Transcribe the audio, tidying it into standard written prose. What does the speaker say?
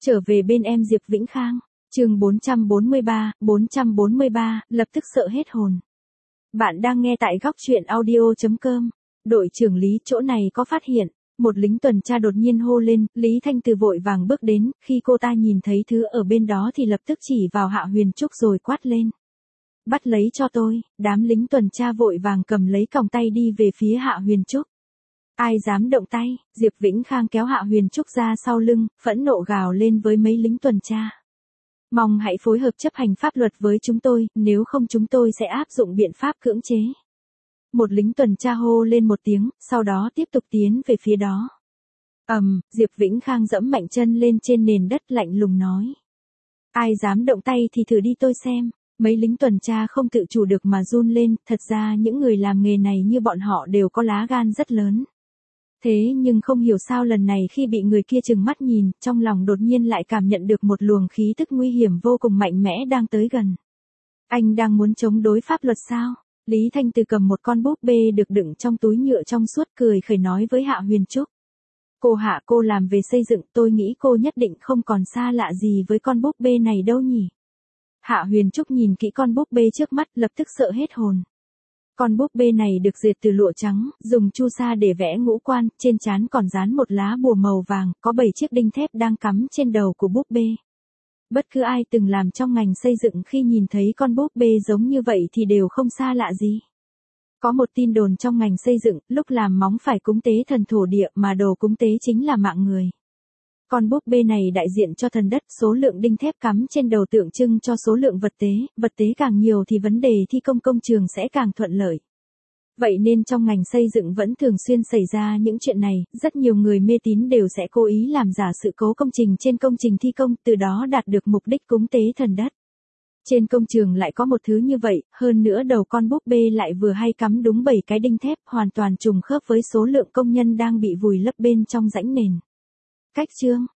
Trở về bên em Diệp Vĩnh Khang, chương 443, lập tức sợ hết hồn. Bạn đang nghe tại góc truyện audio.com. Đội trưởng Lý chỗ này có phát hiện, một lính tuần tra đột nhiên hô lên, Lý Thanh Từ vội vàng bước đến, khi cô ta nhìn thấy thứ ở bên đó thì lập tức chỉ vào Hạ Huyền Trúc rồi quát lên. Bắt lấy cho tôi, đám lính tuần tra vội vàng cầm lấy còng tay đi về phía Hạ Huyền Trúc. Ai dám động tay, Diệp Vĩnh Khang kéo Hạ Huyền Trúc ra sau lưng, phẫn nộ gào lên với mấy lính tuần tra. Mong hãy phối hợp chấp hành pháp luật với chúng tôi, nếu không chúng tôi sẽ áp dụng biện pháp cưỡng chế. Một lính tuần tra hô lên một tiếng, sau đó tiếp tục tiến về phía đó. Diệp Vĩnh Khang giẫm mạnh chân lên trên nền đất lạnh lùng nói. Ai dám động tay thì thử đi tôi xem. Mấy lính tuần tra không tự chủ được mà run lên, thật ra những người làm nghề này như bọn họ đều có lá gan rất lớn. Thế nhưng không hiểu sao lần này khi bị người kia trừng mắt nhìn, trong lòng đột nhiên lại cảm nhận được một luồng khí tức nguy hiểm vô cùng mạnh mẽ đang tới gần. Anh đang muốn chống đối pháp luật sao? Lý Thanh Từ cầm một con búp bê được đựng trong túi nhựa trong suốt cười khẩy nói với Hạ Huyền Trúc. Cô Hạ, cô làm về xây dựng, tôi nghĩ cô nhất định không còn xa lạ gì với con búp bê này đâu nhỉ? Hạ Huyền Trúc nhìn kỹ con búp bê trước mắt lập tức sợ hết hồn. Con búp bê này được dệt từ lụa trắng, dùng chu sa để vẽ ngũ quan, trên trán còn dán một lá bùa màu vàng, có 7 chiếc đinh thép đang cắm trên đầu của búp bê. Bất cứ ai từng làm trong ngành xây dựng khi nhìn thấy con búp bê giống như vậy thì đều không xa lạ gì. Có một tin đồn trong ngành xây dựng, lúc làm móng phải cúng tế thần thổ địa mà đồ cúng tế chính là mạng người. Con búp bê này đại diện cho thần đất, số lượng đinh thép cắm trên đầu tượng trưng cho số lượng vật tế càng nhiều thì vấn đề thi công công trường sẽ càng thuận lợi. Vậy nên trong ngành xây dựng vẫn thường xuyên xảy ra những chuyện này, rất nhiều người mê tín đều sẽ cố ý làm giả sự cố công trình trên công trình thi công, từ đó đạt được mục đích cúng tế thần đất. Trên công trường lại có một thứ như vậy, hơn nữa đầu con búp bê lại vừa hay cắm đúng 7 cái đinh thép, hoàn toàn trùng khớp với số lượng công nhân đang bị vùi lấp bên trong rãnh nền. Cách chương